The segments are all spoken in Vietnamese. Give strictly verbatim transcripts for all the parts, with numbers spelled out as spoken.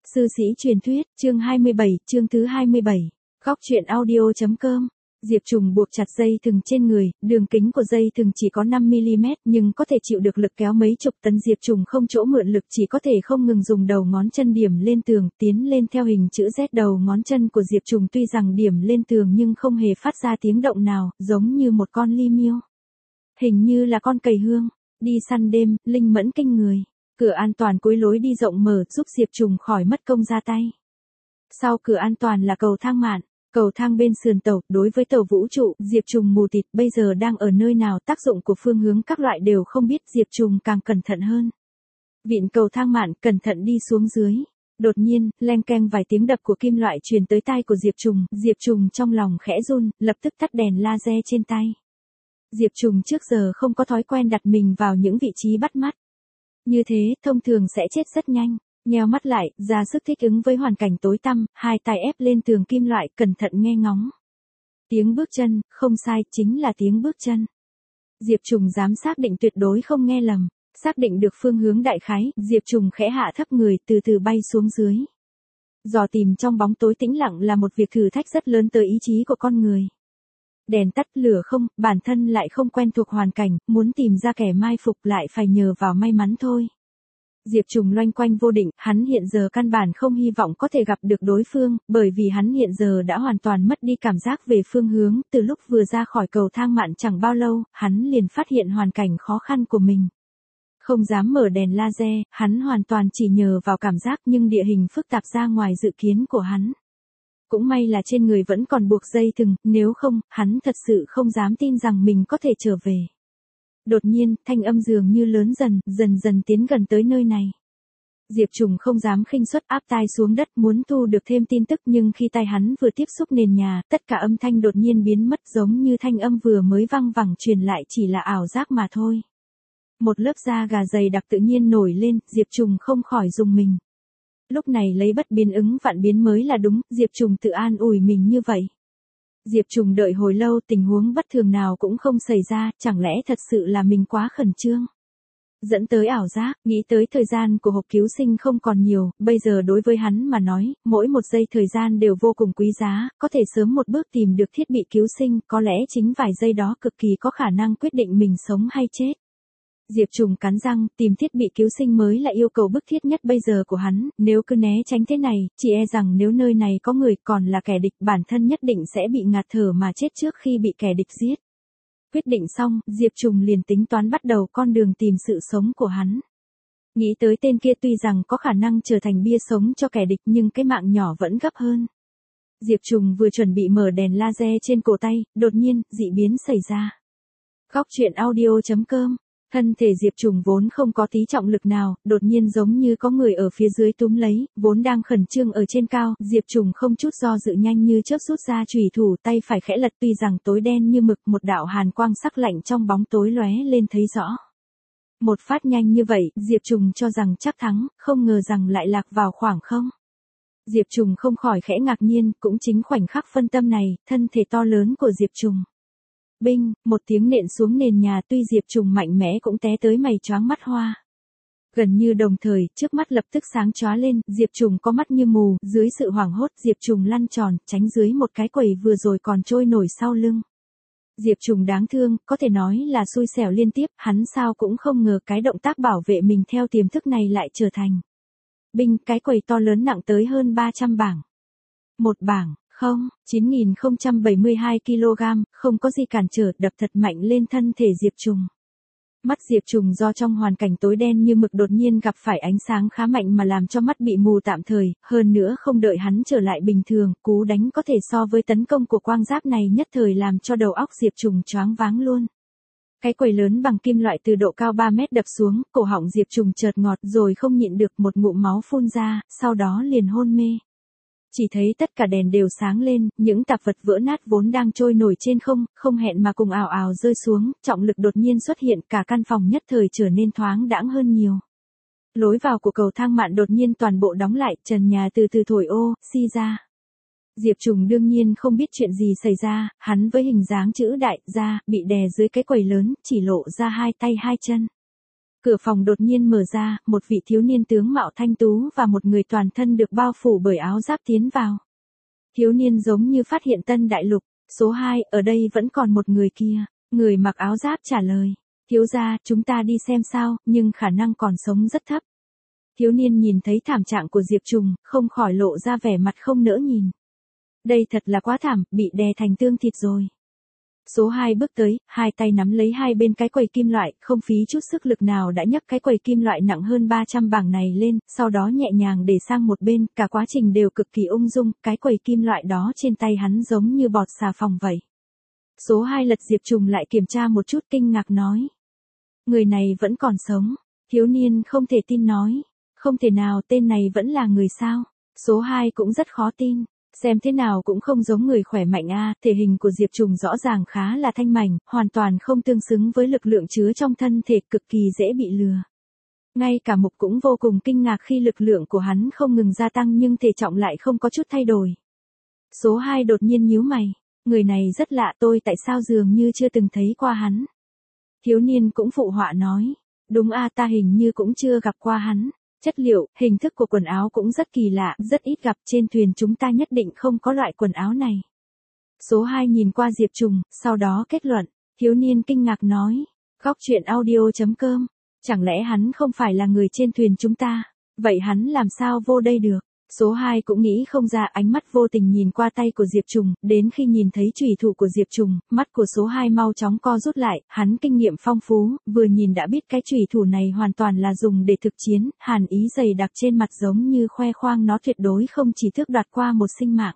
Sư sĩ truyền thuyết, chương hai mươi bảy, chương thứ hai mươi bảy. Góc truyện audio.com. Diệp Trùng buộc chặt dây thừng trên người, đường kính của dây thừng chỉ có năm mi-li-mét nhưng có thể chịu được lực kéo mấy chục tấn. Diệp Trùng không chỗ mượn lực, chỉ có thể không ngừng dùng đầu ngón chân điểm lên tường, tiến lên theo hình chữ Z. Đầu ngón chân của Diệp Trùng tuy rằng điểm lên tường nhưng không hề phát ra tiếng động nào, giống như một con li miêu. Hình như là con cầy hương. Đi săn đêm, linh mẫn kinh người. Cửa an toàn cuối lối đi rộng mở giúp Diệp Trùng khỏi mất công ra tay. Sau cửa an toàn là cầu thang mạn, cầu thang bên sườn tàu. Đối với tàu vũ trụ, Diệp Trùng mù tịt, bây giờ đang ở nơi nào, tác dụng của phương hướng các loại đều không biết. Diệp Trùng càng cẩn thận hơn. Vịn cầu thang mạn, cẩn thận đi xuống dưới. Đột nhiên, leng keng vài tiếng đập của kim loại truyền tới tai của Diệp Trùng. Diệp Trùng trong lòng khẽ run, lập tức tắt đèn laser trên tay. Diệp Trùng trước giờ không có thói quen đặt mình vào những vị trí bắt mắt. Như thế, thông thường sẽ chết rất nhanh. Nheo mắt lại, ra sức thích ứng với hoàn cảnh tối tăm, hai tay ép lên tường kim loại, cẩn thận nghe ngóng. Tiếng bước chân, không sai, chính là tiếng bước chân. Diệp Trùng dám xác định tuyệt đối không nghe lầm. Xác định được phương hướng đại khái, Diệp Trùng khẽ hạ thấp người, từ từ bay xuống dưới. Dò tìm trong bóng tối tĩnh lặng là một việc thử thách rất lớn tới ý chí của con người. Đèn tắt lửa không, bản thân lại không quen thuộc hoàn cảnh, muốn tìm ra kẻ mai phục lại phải nhờ vào may mắn thôi. Diệp Trùng loanh quanh vô định, hắn hiện giờ căn bản không hy vọng có thể gặp được đối phương, bởi vì hắn hiện giờ đã hoàn toàn mất đi cảm giác về phương hướng. Từ lúc vừa ra khỏi cầu thang mạn chẳng bao lâu, hắn liền phát hiện hoàn cảnh khó khăn của mình. Không dám mở đèn laser, hắn hoàn toàn chỉ nhờ vào cảm giác, nhưng địa hình phức tạp ra ngoài dự kiến của hắn. Cũng may là trên người vẫn còn buộc dây thừng, nếu không, hắn thật sự không dám tin rằng mình có thể trở về. Đột nhiên, thanh âm dường như lớn dần, dần dần tiến gần tới nơi này. Diệp Trùng không dám khinh suất, áp tai xuống đất muốn thu được thêm tin tức, nhưng khi tay hắn vừa tiếp xúc nền nhà, tất cả âm thanh đột nhiên biến mất, giống như thanh âm vừa mới vang vẳng truyền lại chỉ là ảo giác mà thôi. Một lớp da gà dày đặc tự nhiên nổi lên, Diệp Trùng không khỏi rùng mình. Lúc này lấy bất biến ứng vạn biến mới là đúng, Diệp Trùng tự an ủi mình như vậy. Diệp Trùng đợi hồi lâu, tình huống bất thường nào cũng không xảy ra, chẳng lẽ thật sự là mình quá khẩn trương. Dẫn tới ảo giác, nghĩ tới thời gian của hộp cứu sinh không còn nhiều, bây giờ đối với hắn mà nói, mỗi một giây thời gian đều vô cùng quý giá, có thể sớm một bước tìm được thiết bị cứu sinh, có lẽ chính vài giây đó cực kỳ có khả năng quyết định mình sống hay chết. Diệp Trùng cắn răng, tìm thiết bị cứu sinh mới là yêu cầu bức thiết nhất bây giờ của hắn, nếu cứ né tránh thế này, chỉ e rằng nếu nơi này có người còn là kẻ địch, bản thân nhất định sẽ bị ngạt thở mà chết trước khi bị kẻ địch giết. Quyết định xong, Diệp Trùng liền tính toán bắt đầu con đường tìm sự sống của hắn. Nghĩ tới tên kia tuy rằng có khả năng trở thành bia sống cho kẻ địch nhưng cái mạng nhỏ vẫn gấp hơn. Diệp Trùng vừa chuẩn bị mở đèn laser trên cổ tay, đột nhiên, dị biến xảy ra. Góc truyện audio.com. Thân thể Diệp Trùng vốn không có tí trọng lực nào, đột nhiên giống như có người ở phía dưới túm lấy, vốn đang khẩn trương ở trên cao, Diệp Trùng không chút do dự nhanh như chớp rút ra chùy thủ, tay phải khẽ lật, tuy rằng tối đen như mực, một đạo hàn quang sắc lạnh trong bóng tối lóe lên thấy rõ. Một phát nhanh như vậy, Diệp Trùng cho rằng chắc thắng, không ngờ rằng lại lạc vào khoảng không. Diệp Trùng không khỏi khẽ ngạc nhiên, cũng chính khoảnh khắc phân tâm này, thân thể to lớn của Diệp Trùng. Binh, một tiếng nện xuống nền nhà, tuy Diệp Trùng mạnh mẽ cũng té tới mày choáng mắt hoa. Gần như đồng thời, trước mắt lập tức sáng chóa lên, Diệp Trùng có mắt như mù, dưới sự hoảng hốt, Diệp Trùng lăn tròn, tránh dưới một cái quầy vừa rồi còn trôi nổi sau lưng. Diệp Trùng đáng thương, có thể nói là xui xẻo liên tiếp, hắn sao cũng không ngờ cái động tác bảo vệ mình theo tiềm thức này lại trở thành. Binh, cái quầy to lớn nặng tới hơn ba trăm bảng. Một bảng. Không, chín nghìn không trăm bảy mươi hai ki lô gam, không có gì cản trở, đập thật mạnh lên thân thể Diệp Trùng. Mắt Diệp Trùng do trong hoàn cảnh tối đen như mực đột nhiên gặp phải ánh sáng khá mạnh mà làm cho mắt bị mù tạm thời, hơn nữa không đợi hắn trở lại bình thường, cú đánh có thể so với tấn công của quang giáp này nhất thời làm cho đầu óc Diệp Trùng choáng váng luôn. Cái quầy lớn bằng kim loại từ độ cao ba mét đập xuống, cổ họng Diệp Trùng chợt ngọt rồi không nhịn được một ngụm máu phun ra, sau đó liền hôn mê. Chỉ thấy tất cả đèn đều sáng lên, những tạp vật vỡ nát vốn đang trôi nổi trên không, không hẹn mà cùng ào ào rơi xuống, trọng lực đột nhiên xuất hiện, cả căn phòng nhất thời trở nên thoáng đãng hơn nhiều. Lối vào của cầu thang mạn đột nhiên toàn bộ đóng lại, trần nhà từ từ thổi ô, xi ra. Diệp Trùng đương nhiên không biết chuyện gì xảy ra, hắn với hình dáng chữ đại, ra, bị đè dưới cái quầy lớn, chỉ lộ ra hai tay hai chân. Cửa phòng đột nhiên mở ra, một vị thiếu niên tướng mạo thanh tú và một người toàn thân được bao phủ bởi áo giáp tiến vào. Thiếu niên giống như phát hiện tân đại lục. Số hai, ở đây vẫn còn một người kia. Người mặc áo giáp trả lời. Thiếu gia, chúng ta đi xem sao, nhưng khả năng còn sống rất thấp. Thiếu niên nhìn thấy thảm trạng của Diệp Trùng, không khỏi lộ ra vẻ mặt không nỡ nhìn. Đây thật là quá thảm, bị đè thành tương thịt rồi. Số hai bước tới, hai tay nắm lấy hai bên cái quầy kim loại, không phí chút sức lực nào đã nhấc cái quầy kim loại nặng hơn ba trăm bảng này lên, sau đó nhẹ nhàng để sang một bên, cả quá trình đều cực kỳ ung dung, cái quầy kim loại đó trên tay hắn giống như bọt xà phòng vậy. Số hai lật Diệp Trùng lại kiểm tra một chút kinh ngạc nói. Người này vẫn còn sống. Thiếu niên không thể tin nói. Không thể nào, tên này vẫn là người sao. Số hai cũng rất khó tin. Xem thế nào cũng không giống người khỏe mạnh a, thể hình của Diệp Trùng rõ ràng khá là thanh mảnh, hoàn toàn không tương xứng với lực lượng chứa trong thân thể, cực kỳ dễ bị lừa. Ngay cả Mục cũng vô cùng kinh ngạc khi lực lượng của hắn không ngừng gia tăng nhưng thể trọng lại không có chút thay đổi. Số hai đột nhiên nhíu mày, người này rất lạ, tôi tại sao dường như chưa từng thấy qua hắn. Thiếu niên cũng phụ họa nói, đúng a, ta hình như cũng chưa gặp qua hắn. Chất liệu, hình thức của quần áo cũng rất kỳ lạ, rất ít gặp, trên thuyền chúng ta nhất định không có loại quần áo này. Số hai nhìn qua Diệp Trùng, sau đó kết luận, thiếu niên kinh ngạc nói, góc truyện audio chấm com, chẳng lẽ hắn không phải là người trên thuyền chúng ta, vậy hắn làm sao vô đây được? Số hai cũng nghĩ không ra, ánh mắt vô tình nhìn qua tay của Diệp Trùng, đến khi nhìn thấy chủy thủ của Diệp Trùng, mắt của số hai mau chóng co rút lại, hắn kinh nghiệm phong phú, vừa nhìn đã biết cái chủy thủ này hoàn toàn là dùng để thực chiến, hàn ý dày đặc trên mặt giống như khoe khoang nó tuyệt đối không chỉ tước đoạt qua một sinh mạng.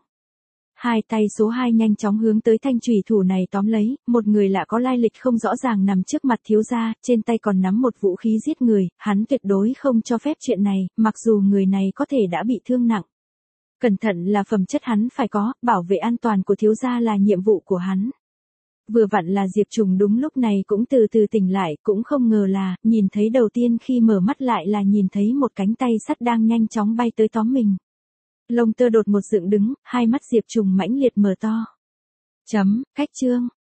Hai tay số hai nhanh chóng hướng tới thanh chủy thủ này tóm lấy, một người lạ có lai lịch không rõ ràng nằm trước mặt thiếu gia, trên tay còn nắm một vũ khí giết người, hắn tuyệt đối không cho phép chuyện này, mặc dù người này có thể đã bị thương nặng. Cẩn thận là phẩm chất hắn phải có, bảo vệ an toàn của thiếu gia là nhiệm vụ của hắn. Vừa vặn là Diệp Trùng đúng lúc này cũng từ từ tỉnh lại, cũng không ngờ là, nhìn thấy đầu tiên khi mở mắt lại là nhìn thấy một cánh tay sắt đang nhanh chóng bay tới tóm mình. Lông tơ đột một dựng đứng, hai mắt Diệp Trùng mãnh liệt mở to. Chấm, cách chương.